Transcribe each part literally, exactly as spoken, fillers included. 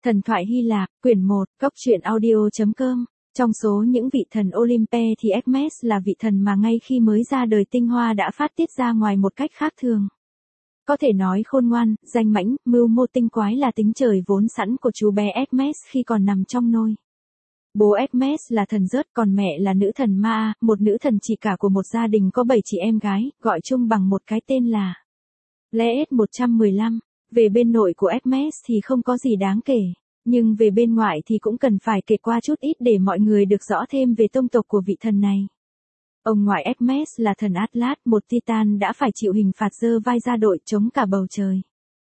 Thần thoại Hy Lạp, quyển một, cốc truyện audio.com. Trong số những vị thần Olympe thì Hermes là vị thần mà ngay khi mới ra đời tinh hoa đã phát tiết ra ngoài một cách khác thường. Có thể nói khôn ngoan, danh mãnh, mưu mô tinh quái là tính trời vốn sẵn của chú bé Hermes khi còn nằm trong nôi. Bố Hermes là thần Rớt, còn mẹ là nữ thần Ma, một nữ thần chị cả của một gia đình có bảy chị em gái, gọi chung bằng một cái tên là Pleiades một trăm mười lăm. Về bên nội của Hermes thì không có gì đáng kể, nhưng về bên ngoại thì cũng cần phải kể qua chút ít để mọi người được rõ thêm về tông tộc của vị thần này. Ông ngoại Hermes là thần Atlas, một Titan đã phải chịu hình phạt giơ vai ra đội chống cả bầu trời.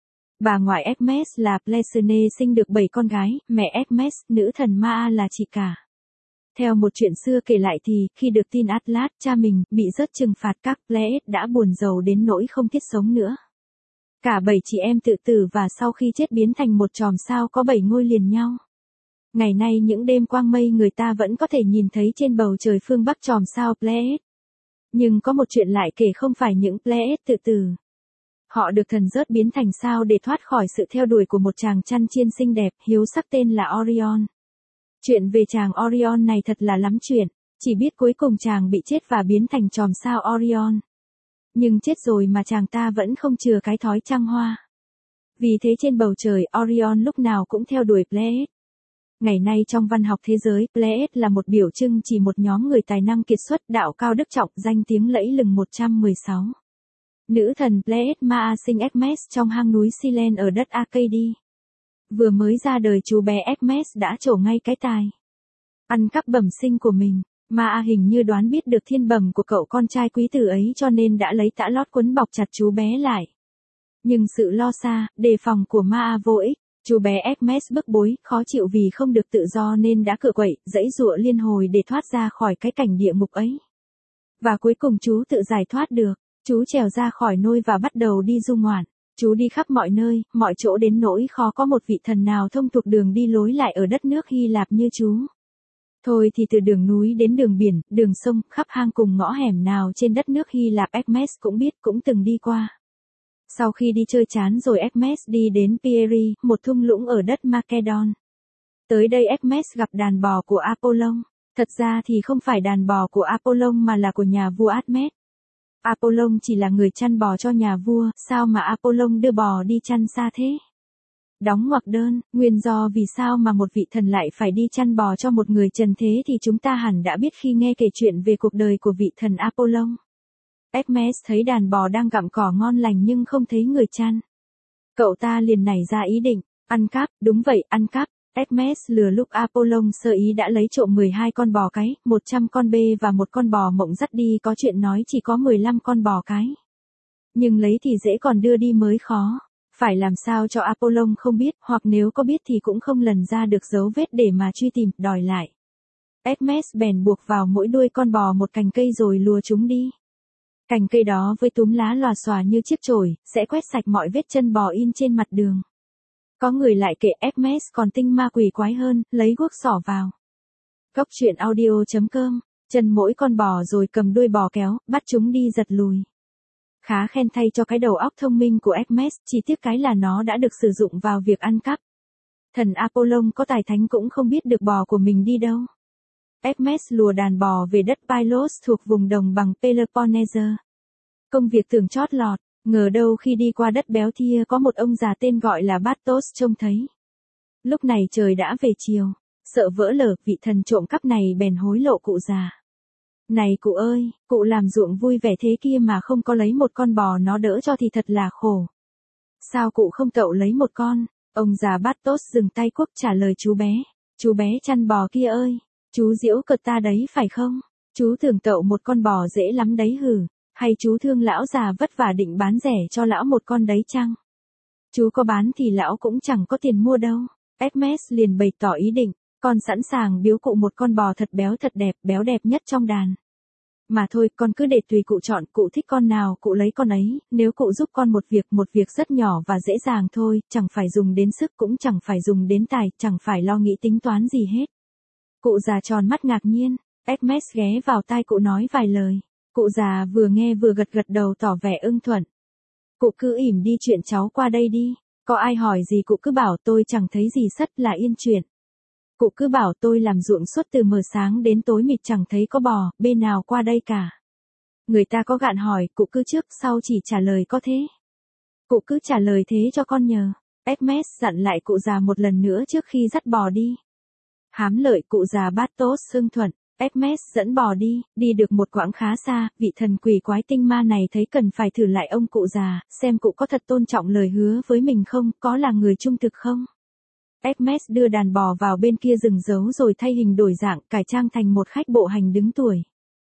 Bà ngoại Hermes là Pleione sinh được bảy con gái, mẹ Hermes, nữ thần Ma là chị cả. Theo một chuyện xưa kể lại thì, khi được tin Atlas, cha mình, bị rớt trừng phạt, các Pleiades đã buồn rầu đến nỗi không thiết sống nữa. Cả bảy chị em tự tử và sau khi chết biến thành một chòm sao có bảy ngôi liền nhau. Ngày nay những đêm quang mây người ta vẫn có thể nhìn thấy trên bầu trời phương Bắc chòm sao Pleiades. Nhưng có một chuyện lại kể không phải những Pleiades tự tử. Họ được thần Rớt biến thành sao để thoát khỏi sự theo đuổi của một chàng chăn chiên xinh đẹp, hiếu sắc tên là Orion. Chuyện về chàng Orion này thật là lắm chuyện, chỉ biết cuối cùng chàng bị chết và biến thành chòm sao Orion. Nhưng chết rồi mà chàng ta vẫn không chừa cái thói trăng hoa. Vì thế trên bầu trời Orion lúc nào cũng theo đuổi Pleiades. Ngày nay trong văn học thế giới, Pleiades là một biểu trưng chỉ một nhóm người tài năng kiệt xuất, đạo cao đức trọng, danh tiếng lẫy lừng một trăm mười sáu. Nữ thần Pleiades Ma sinh Hermes trong hang núi Silen ở đất Arcady. Vừa mới ra đời chú bé Hermes đã trổ ngay cái tài ăn cắp bẩm sinh của mình. Ma hình như đoán biết được thiên bẩm của cậu con trai quý tử ấy cho nên đã lấy tã lót quấn bọc chặt chú bé lại. Nhưng sự lo xa, đề phòng của Ma vô ích, chú bé Hermes bức bối, khó chịu vì không được tự do nên đã cựa quậy, giãy giụa liên hồi để thoát ra khỏi cái cảnh địa ngục ấy. Và cuối cùng chú tự giải thoát được, chú trèo ra khỏi nôi và bắt đầu đi du ngoạn. Chú đi khắp mọi nơi, mọi chỗ đến nỗi khó có một vị thần nào thông thuộc đường đi lối lại ở đất nước Hy Lạp như chú. Thôi thì từ đường núi đến đường biển, đường sông, khắp hang cùng ngõ hẻm nào trên đất nước Hy Lạp Hermes cũng biết, cũng từng đi qua. Sau khi đi chơi chán rồi Hermes đi đến Pieria, một thung lũng ở đất Macedon. Tới đây Hermes gặp đàn bò của Apollon. Thật ra thì không phải đàn bò của Apollon mà là của nhà vua Admet. Apollon chỉ là người chăn bò cho nhà vua, sao mà Apollon đưa bò đi chăn xa thế? Đóng ngoặc đơn, nguyên do vì sao mà một vị thần lại phải đi chăn bò cho một người trần thế thì chúng ta hẳn đã biết khi nghe kể chuyện về cuộc đời của vị thần Apollon. Hermes thấy đàn bò đang gặm cỏ ngon lành nhưng không thấy người chăn. Cậu ta liền nảy ra ý định, ăn cắp, đúng vậy, ăn cắp. Hermes lừa lúc Apollon sơ ý đã lấy trộm mười hai con bò cái, một trăm con bê và một con bò mộng dắt đi, có chuyện nói chỉ có mười lăm con bò cái. Nhưng lấy thì dễ còn đưa đi mới khó. Phải làm sao cho Apollon không biết, hoặc nếu có biết thì cũng không lần ra được dấu vết để mà truy tìm, đòi lại. Hermes bèn buộc vào mỗi đuôi con bò một cành cây rồi lùa chúng đi. Cành cây đó với túm lá lòa xòa như chiếc chổi, sẽ quét sạch mọi vết chân bò in trên mặt đường. Có người lại kể Hermes còn tinh ma quỷ quái hơn, lấy guốc xỏ vào. Cốc truyện audio.com, chân mỗi con bò rồi cầm đuôi bò kéo, bắt chúng đi giật lùi. Khá khen thay cho cái đầu óc thông minh của Hermes, chỉ tiếc cái là nó đã được sử dụng vào việc ăn cắp. Thần Apollon có tài thánh cũng không biết được bò của mình đi đâu. Hermes lùa đàn bò về đất Pylos thuộc vùng đồng bằng Peloponnese. Công việc tưởng chót lọt, ngờ đâu khi đi qua đất béo thia có một ông già tên gọi là Bastos trông thấy. Lúc này trời đã về chiều, sợ vỡ lở, vị thần trộm cắp này bèn hối lộ cụ già. Này cụ ơi, cụ làm ruộng vui vẻ thế kia mà không có lấy một con bò nó đỡ cho thì thật là khổ. Sao cụ không tậu lấy một con? Ông già Bastos dừng tay cuốc trả lời chú bé. Chú bé chăn bò kia ơi, chú giễu cợt ta đấy phải không? Chú tưởng tậu một con bò dễ lắm đấy hử? Hay chú thương lão già vất vả định bán rẻ cho lão một con đấy chăng? Chú có bán thì lão cũng chẳng có tiền mua đâu. Hermes liền bày tỏ ý định, con sẵn sàng biếu cụ một con bò thật béo thật đẹp, béo đẹp nhất trong đàn. Mà thôi, con cứ để tùy cụ chọn, cụ thích con nào cụ lấy con ấy, nếu cụ giúp con một việc, một việc rất nhỏ và dễ dàng thôi, chẳng phải dùng đến sức cũng chẳng phải dùng đến tài, chẳng phải lo nghĩ tính toán gì hết. Cụ già tròn mắt ngạc nhiên, Hermes ghé vào tai cụ nói vài lời. Cụ già vừa nghe vừa gật gật đầu tỏ vẻ ưng thuận. Cụ cứ ỉm đi chuyện cháu qua đây đi. Có ai hỏi gì cụ cứ bảo tôi chẳng thấy gì sất là yên chuyện. Cụ cứ bảo tôi làm ruộng suốt từ mờ sáng đến tối mịt chẳng thấy có bò, bên nào qua đây cả. Người ta có gạn hỏi, cụ cứ trước sau chỉ trả lời có thế. Cụ cứ trả lời thế cho con nhờ. Hermes dặn lại cụ già một lần nữa trước khi dắt bò đi. Hám lợi cụ già Bastos xưng thuận. Hermes dẫn bò đi, đi được một quãng khá xa, vị thần quỷ quái tinh ma này thấy cần phải thử lại ông cụ già, xem cụ có thật tôn trọng lời hứa với mình không, có là người trung thực không. Hermes đưa đàn bò vào bên kia rừng giấu rồi thay hình đổi dạng, cải trang thành một khách bộ hành đứng tuổi.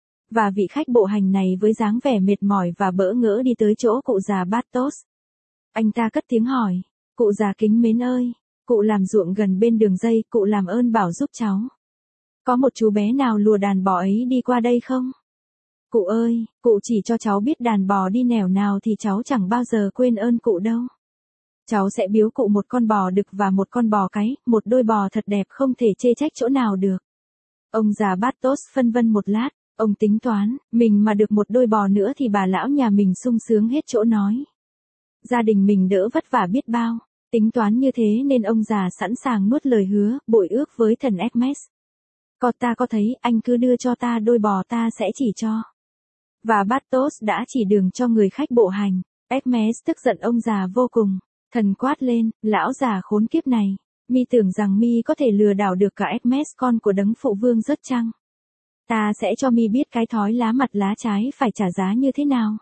Và vị khách bộ hành này với dáng vẻ mệt mỏi và bỡ ngỡ đi tới chỗ cụ già Bastos. Anh ta cất tiếng hỏi, cụ già kính mến ơi, cụ làm ruộng gần bên đường dây, cụ làm ơn bảo giúp cháu. Có một chú bé nào lùa đàn bò ấy đi qua đây không? Cụ ơi, cụ chỉ cho cháu biết đàn bò đi nẻo nào thì cháu chẳng bao giờ quên ơn cụ đâu. Cháu sẽ biếu cụ một con bò đực và một con bò cái, một đôi bò thật đẹp không thể chê trách chỗ nào được. Ông già Bastos phân vân một lát, ông tính toán, mình mà được một đôi bò nữa thì bà lão nhà mình sung sướng hết chỗ nói. Gia đình mình đỡ vất vả biết bao, tính toán như thế nên ông già sẵn sàng nuốt lời hứa, bội ước với thần Hermes. Có ta có thấy, anh cứ đưa cho ta đôi bò ta sẽ chỉ cho. Và Bastos đã chỉ đường cho người khách bộ hành. Hermes tức giận ông già vô cùng. Thần quát lên, lão già khốn kiếp này. Mi tưởng rằng mi có thể lừa đảo được cả Hermes con của đấng phụ vương rớt chăng? Ta sẽ cho mi biết cái thói lá mặt lá trái phải trả giá như thế nào.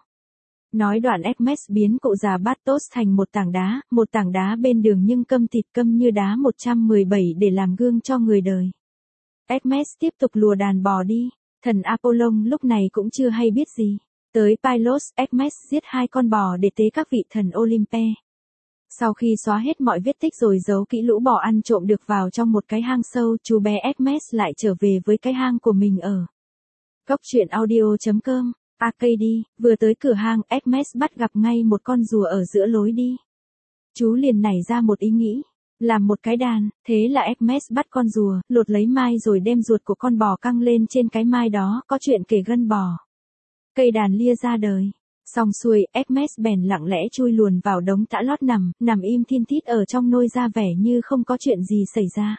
Nói đoạn Hermes biến cụ già Bastos thành một tảng đá, một tảng đá bên đường nhưng câm thịt câm như đá một trăm mười bảy để làm gương cho người đời. Hermes tiếp tục lùa đàn bò đi, thần Apollon lúc này cũng chưa hay biết gì. Tới Pylos, Hermes giết hai con bò để tế các vị thần Olympe. Sau khi xóa hết mọi vết tích rồi giấu kỹ lũ bò ăn trộm được vào trong một cái hang sâu, chú bé Hermes lại trở về với cái hang của mình ở. Góc truyện audio chấm com, Arcady, vừa tới cửa hang, Hermes bắt gặp ngay một con rùa ở giữa lối đi. Chú liền nảy ra một ý nghĩ. Làm một cái đàn, thế là Hermes bắt con rùa, lột lấy mai rồi đem ruột của con bò căng lên trên cái mai đó, có chuyện kể gân bò. Cây đàn lia ra đời. Xong xuôi, Hermes bèn lặng lẽ chui luồn vào đống tã lót nằm, nằm im thin thít ở trong nôi ra vẻ như không có chuyện gì xảy ra.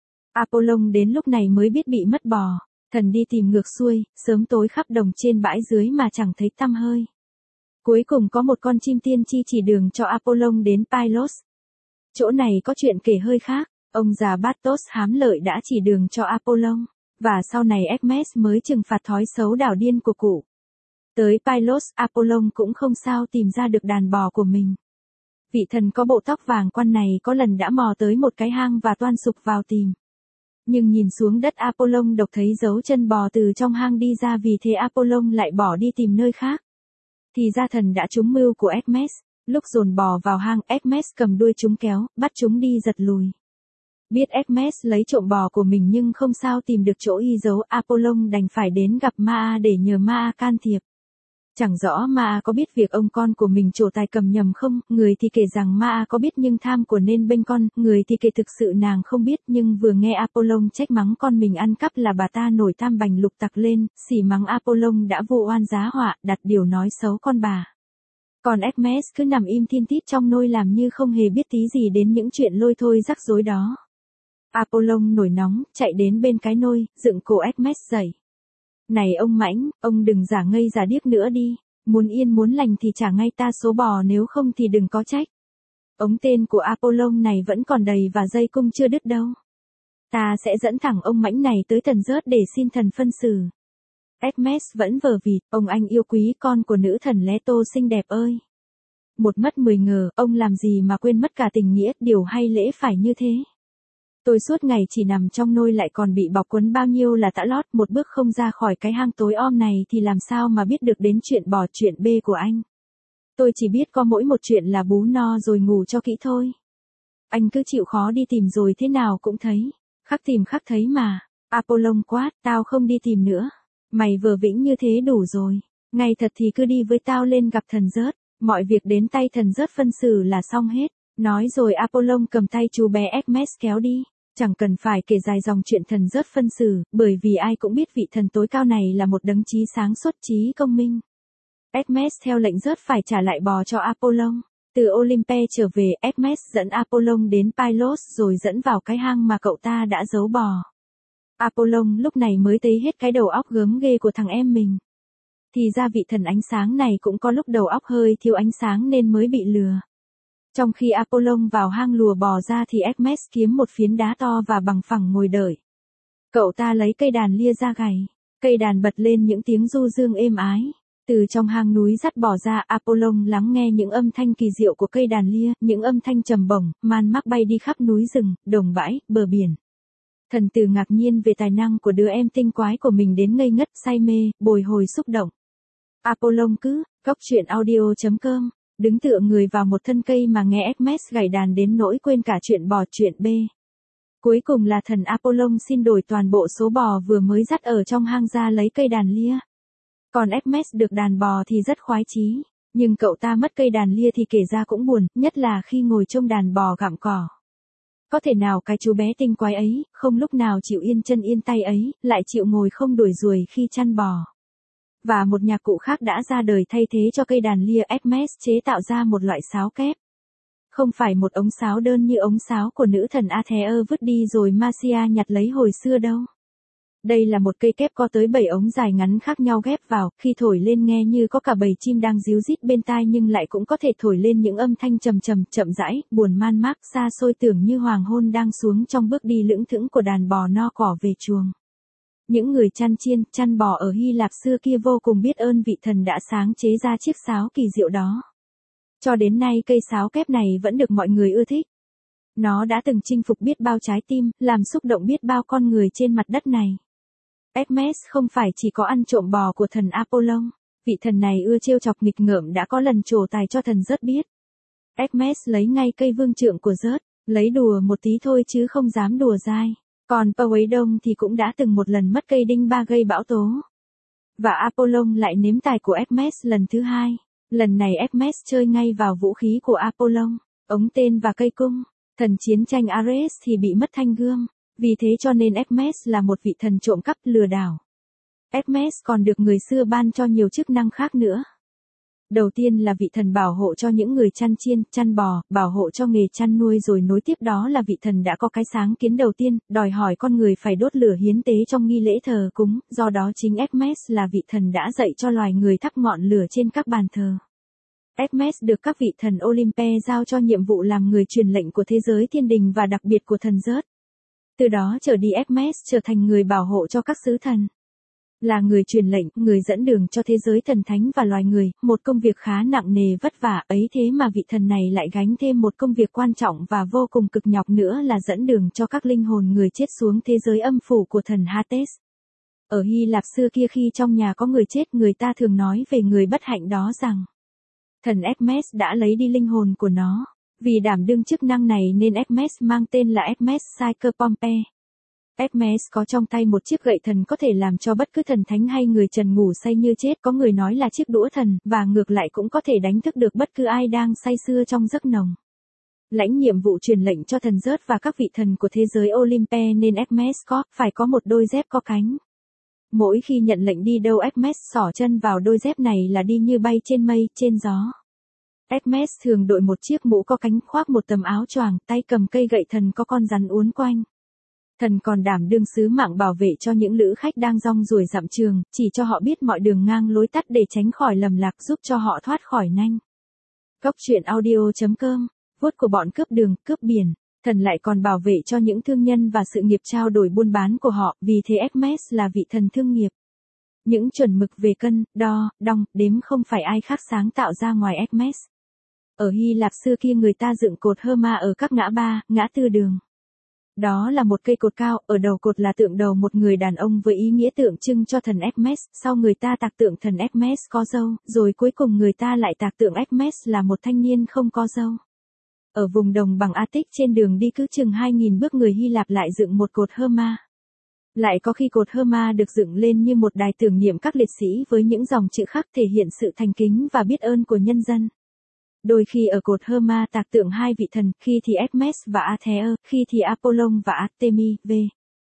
Apollon đến lúc này mới biết bị mất bò, thần đi tìm ngược xuôi, sớm tối khắp đồng trên bãi dưới mà chẳng thấy tăm hơi. Cuối cùng có một con chim tiên tri chỉ đường cho Apollon đến Pylos. Chỗ này có chuyện kể hơi khác, ông già Bastos hám lợi đã chỉ đường cho Apollon, và sau này Hermes mới trừng phạt thói xấu đảo điên của cụ. Tới Pylos, Apollon cũng không sao tìm ra được đàn bò của mình. Vị thần có bộ tóc vàng quan này có lần đã mò tới một cái hang và toan sục vào tìm. Nhưng nhìn xuống đất Apollon độc thấy dấu chân bò từ trong hang đi ra, vì thế Apollon lại bỏ đi tìm nơi khác. Thì ra thần đã trúng mưu của Hermes. Lúc dồn bò vào hang, Hermes cầm đuôi chúng kéo, bắt chúng đi giật lùi. Biết Hermes lấy trộm bò của mình nhưng không sao tìm được chỗ y giấu, Apollon đành phải đến gặp Ma để nhờ Ma can thiệp. Chẳng rõ Ma có biết việc ông con của mình trổ tài cầm nhầm không, người thì kể rằng Ma có biết nhưng tham của nên bênh con, người thì kể thực sự nàng không biết, nhưng vừa nghe Apollon trách mắng con mình ăn cắp là bà ta nổi tam bành lục tặc lên, xỉ mắng Apollon đã vô oan giá họa, đặt điều nói xấu con bà. Còn Hermes cứ nằm im thin thít trong nôi làm như không hề biết tí gì đến những chuyện lôi thôi rắc rối đó. Apollon nổi nóng, chạy đến bên cái nôi, dựng cổ Hermes dậy. Này ông mãnh, ông đừng giả ngây giả điếc nữa đi, muốn yên muốn lành thì trả ngay ta số bò, nếu không thì đừng có trách. Ống tên của Apollon này vẫn còn đầy và dây cung chưa đứt đâu. Ta sẽ dẫn thẳng ông mãnh này tới thần rớt để xin thần phân xử. Hermes vẫn vờ vịt, ông anh yêu quý con của nữ thần Leto xinh đẹp ơi. Một mất mười ngờ, ông làm gì mà quên mất cả tình nghĩa, điều hay lễ phải như thế. Tôi suốt ngày chỉ nằm trong nôi lại còn bị bọc quấn bao nhiêu là tã lót, một bước không ra khỏi cái hang tối om này thì làm sao mà biết được đến chuyện bò chuyện bê của anh. Tôi chỉ biết có mỗi một chuyện là bú no rồi ngủ cho kỹ thôi. Anh cứ chịu khó đi tìm rồi thế nào cũng thấy. Khắc tìm khắc thấy mà. Apollon quát, tao không đi tìm nữa. Mày vờ vĩnh như thế đủ rồi. Ngày thật thì cứ đi với tao lên gặp thần rớt. Mọi việc đến tay thần rớt phân xử là xong hết. Nói rồi Apollon cầm tay chú bé Hermes kéo đi. Chẳng cần phải kể dài dòng chuyện thần rớt phân xử, bởi vì ai cũng biết vị thần tối cao này là một đấng trí sáng suốt trí công minh. Hermes theo lệnh rớt phải trả lại bò cho Apollon. Từ Olympe trở về, Hermes dẫn Apollon đến Pylos rồi dẫn vào cái hang mà cậu ta đã giấu bò. Apollon lúc này mới thấy hết cái đầu óc gớm ghê của thằng em mình. Thì ra vị thần ánh sáng này cũng có lúc đầu óc hơi thiếu ánh sáng nên mới bị lừa. Trong khi Apollon vào hang lùa bò ra thì Hermes kiếm một phiến đá to và bằng phẳng ngồi đợi. Cậu ta lấy cây đàn lia ra gảy. Cây đàn bật lên những tiếng du dương êm ái. Từ trong hang núi dắt bò ra, Apollon lắng nghe những âm thanh kỳ diệu của cây đàn lia, những âm thanh trầm bổng, man mác bay đi khắp núi rừng, đồng bãi, bờ biển. Thần tử ngạc nhiên về tài năng của đứa em tinh quái của mình đến ngây ngất, say mê, bồi hồi xúc động. Apollon cứ, cốc truyện audio chấm com, đứng tựa người vào một thân cây mà nghe Hermes gảy đàn đến nỗi quên cả chuyện bò. Chuyện B. Cuối cùng là thần Apollon xin đổi toàn bộ số bò vừa mới dắt ở trong hang ra lấy cây đàn lia. Còn Hermes được đàn bò thì rất khoái chí, nhưng cậu ta mất cây đàn lia thì kể ra cũng buồn, nhất là khi ngồi trông đàn bò gặm cỏ. Có thể nào cái chú bé tinh quái ấy, không lúc nào chịu yên chân yên tay ấy, lại chịu ngồi không đuổi ruồi khi chăn bò. Và một nhạc cụ khác đã ra đời thay thế cho cây đàn lia, Hermes chế tạo ra một loại sáo kép. Không phải một ống sáo đơn như ống sáo của nữ thần Athea vứt đi rồi Marcia nhặt lấy hồi xưa đâu. Đây là một cây kép có tới bảy ống dài ngắn khác nhau ghép vào, khi thổi lên nghe như có cả bầy chim đang ríu rít bên tai nhưng lại cũng có thể thổi lên những âm thanh trầm trầm, chậm rãi, buồn man mác, xa xôi tưởng như hoàng hôn đang xuống trong bước đi lững thững của đàn bò no cỏ về chuồng. Những người chăn chiên, chăn bò ở Hy Lạp xưa kia vô cùng biết ơn vị thần đã sáng chế ra chiếc sáo kỳ diệu đó. Cho đến nay cây sáo kép này vẫn được mọi người ưa thích. Nó đã từng chinh phục biết bao trái tim, làm xúc động biết bao con người trên mặt đất này. Hermes không phải chỉ có ăn trộm bò của thần Apollon, vị thần này ưa trêu chọc nghịch ngợm đã có lần trổ tài cho thần Zeus biết. Hermes lấy ngay cây vương trượng của Zeus, lấy đùa một tí thôi chứ không dám đùa dai. Còn Poseidon thì cũng đã từng một lần mất cây đinh ba gây bão tố. Và Apollon lại nếm tài của Hermes lần thứ hai. Lần này Hermes chơi ngay vào vũ khí của Apollon, ống tên và cây cung. Thần chiến tranh Ares thì bị mất thanh gươm. Vì thế cho nên Hermes là một vị thần trộm cắp, lừa đảo. Hermes còn được người xưa ban cho nhiều chức năng khác nữa. Đầu tiên là vị thần bảo hộ cho những người chăn chiên, chăn bò, bảo hộ cho nghề chăn nuôi, rồi nối tiếp đó là vị thần đã có cái sáng kiến đầu tiên, đòi hỏi con người phải đốt lửa hiến tế trong nghi lễ thờ cúng, do đó chính Hermes là vị thần đã dạy cho loài người thắp ngọn lửa trên các bàn thờ. Hermes được các vị thần Olympe giao cho nhiệm vụ làm người truyền lệnh của thế giới thiên đình và đặc biệt của thần Zeus. Từ đó trở đi Hermes trở thành người bảo hộ cho các sứ thần. Là người truyền lệnh, người dẫn đường cho thế giới thần thánh và loài người, một công việc khá nặng nề vất vả ấy, thế mà vị thần này lại gánh thêm một công việc quan trọng và vô cùng cực nhọc nữa là dẫn đường cho các linh hồn người chết xuống thế giới âm phủ của thần Hades. Ở Hy Lạp xưa kia khi trong nhà có người chết, người ta thường nói về người bất hạnh đó rằng thần Hermes đã lấy đi linh hồn của nó. Vì đảm đương chức năng này nên Hermes mang tên là Hermes Psychopompe. Hermes có trong tay một chiếc gậy thần có thể làm cho bất cứ thần thánh hay người trần ngủ say như chết, có người nói là chiếc đũa thần, và ngược lại cũng có thể đánh thức được bất cứ ai đang say sưa trong giấc nồng. Lãnh nhiệm vụ truyền lệnh cho thần Zeus và các vị thần của thế giới Olympe nên Hermes có, phải có một đôi dép có cánh. Mỗi khi nhận lệnh đi đâu Hermes xỏ chân vào đôi dép này là đi như bay trên mây, trên gió. Hermes thường đội một chiếc mũ có cánh, khoác một tấm áo choàng, tay cầm cây gậy thần có con rắn uốn quanh. Thần còn đảm đương sứ mạng bảo vệ cho những lữ khách đang rong ruổi dặm trường, chỉ cho họ biết mọi đường ngang lối tắt để tránh khỏi lầm lạc, giúp cho họ thoát khỏi nanh. Cốc truyện audio chấm com, vuốt của bọn cướp đường, cướp biển, thần lại còn bảo vệ cho những thương nhân và sự nghiệp trao đổi buôn bán của họ, vì thế Hermes là vị thần thương nghiệp. Những chuẩn mực về cân, đo, đong, đếm không phải ai khác sáng tạo ra ngoài Hermes. Ở Hy Lạp xưa kia người ta dựng cột Herma ở các ngã ba, ngã tư đường. Đó là một cây cột cao, ở đầu cột là tượng đầu một người đàn ông với ý nghĩa tượng trưng cho thần Hermes, sau người ta tạc tượng thần Hermes có râu, rồi cuối cùng người ta lại tạc tượng Hermes là một thanh niên không có râu. Ở vùng đồng bằng Attic trên đường đi cứ chừng hai nghìn bước người Hy Lạp lại dựng một cột Herma. Lại có khi cột Herma được dựng lên như một đài tưởng niệm các liệt sĩ với những dòng chữ khắc thể hiện sự thành kính và biết ơn của nhân dân. Đôi khi ở cột Herma tạc tượng hai vị thần, khi thì Hermes và Athea, khi thì Apollon và Artemis. V.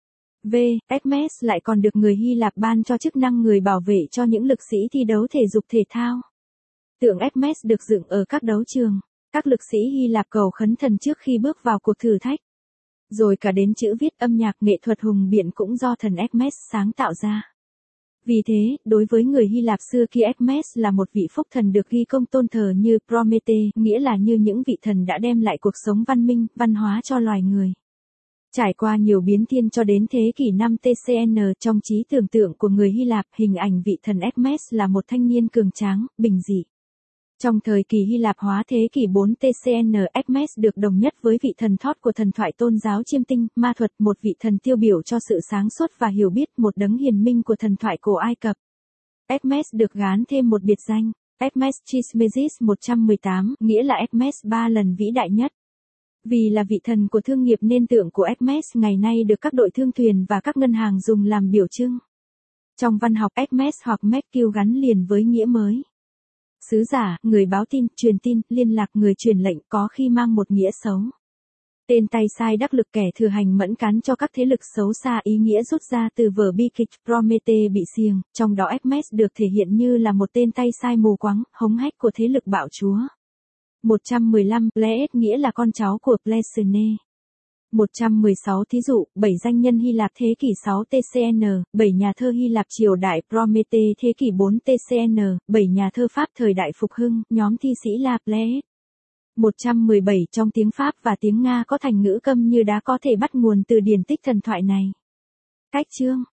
V. Hermes lại còn được người Hy Lạp ban cho chức năng người bảo vệ cho những lực sĩ thi đấu thể dục thể thao. Tượng Hermes được dựng ở các đấu trường, Các lực sĩ Hy Lạp cầu khấn thần trước khi bước vào cuộc thử thách. Rồi cả đến chữ viết âm nhạc nghệ thuật hùng biện cũng do thần Hermes sáng tạo ra. Vì thế, đối với người Hy Lạp xưa kia Hermes là một vị phúc thần được ghi công tôn thờ như Promete, nghĩa là như những vị thần đã đem lại cuộc sống văn minh, văn hóa cho loài người. Trải qua nhiều biến thiên cho đến thế kỷ năm tê xê en, trong trí tưởng tượng của người Hy Lạp, hình ảnh vị thần Hermes là một thanh niên cường tráng, bình dị. Trong thời kỳ Hy Lạp hóa thế kỷ bốn tê xê en, Hermes được đồng nhất với vị thần Thoth của thần thoại tôn giáo chiêm tinh, ma thuật, một vị thần tiêu biểu cho sự sáng suốt và hiểu biết, một đấng hiền minh của thần thoại cổ Ai Cập. Hermes được gán thêm một biệt danh, Hermes Trismegistus một trăm mười tám, nghĩa là Hermes ba lần vĩ đại nhất. Vì là vị thần của thương nghiệp nên tượng của Hermes ngày nay được các đội thương thuyền và các ngân hàng dùng làm biểu trưng. Trong văn học, Hermes hoặc Mercure gắn liền với nghĩa mới. Sứ giả, người báo tin, truyền tin, liên lạc, người truyền lệnh, có khi mang một nghĩa xấu. Tên tay sai đắc lực, kẻ thừa hành mẫn cán cho các thế lực xấu xa, ý nghĩa rút ra từ vở bi kịch Promete bị xiềng, trong đó Hermes được thể hiện như là một tên tay sai mù quáng, hống hách của thế lực bạo chúa. một trăm mười lăm, Pleiades nghĩa là con cháu của Pleisene. một trăm mười sáu thí dụ, bảy danh nhân Hy Lạp thế kỷ sáu tê xê en, bảy nhà thơ Hy Lạp triều đại Promete thế kỷ bốn tê xê en, bảy nhà thơ Pháp thời đại phục hưng, nhóm thi sĩ là Pleiades. một trăm mười bảy trong tiếng Pháp và tiếng Nga có thành ngữ câm như đá có thể bắt nguồn từ điển tích thần thoại này. Cách chương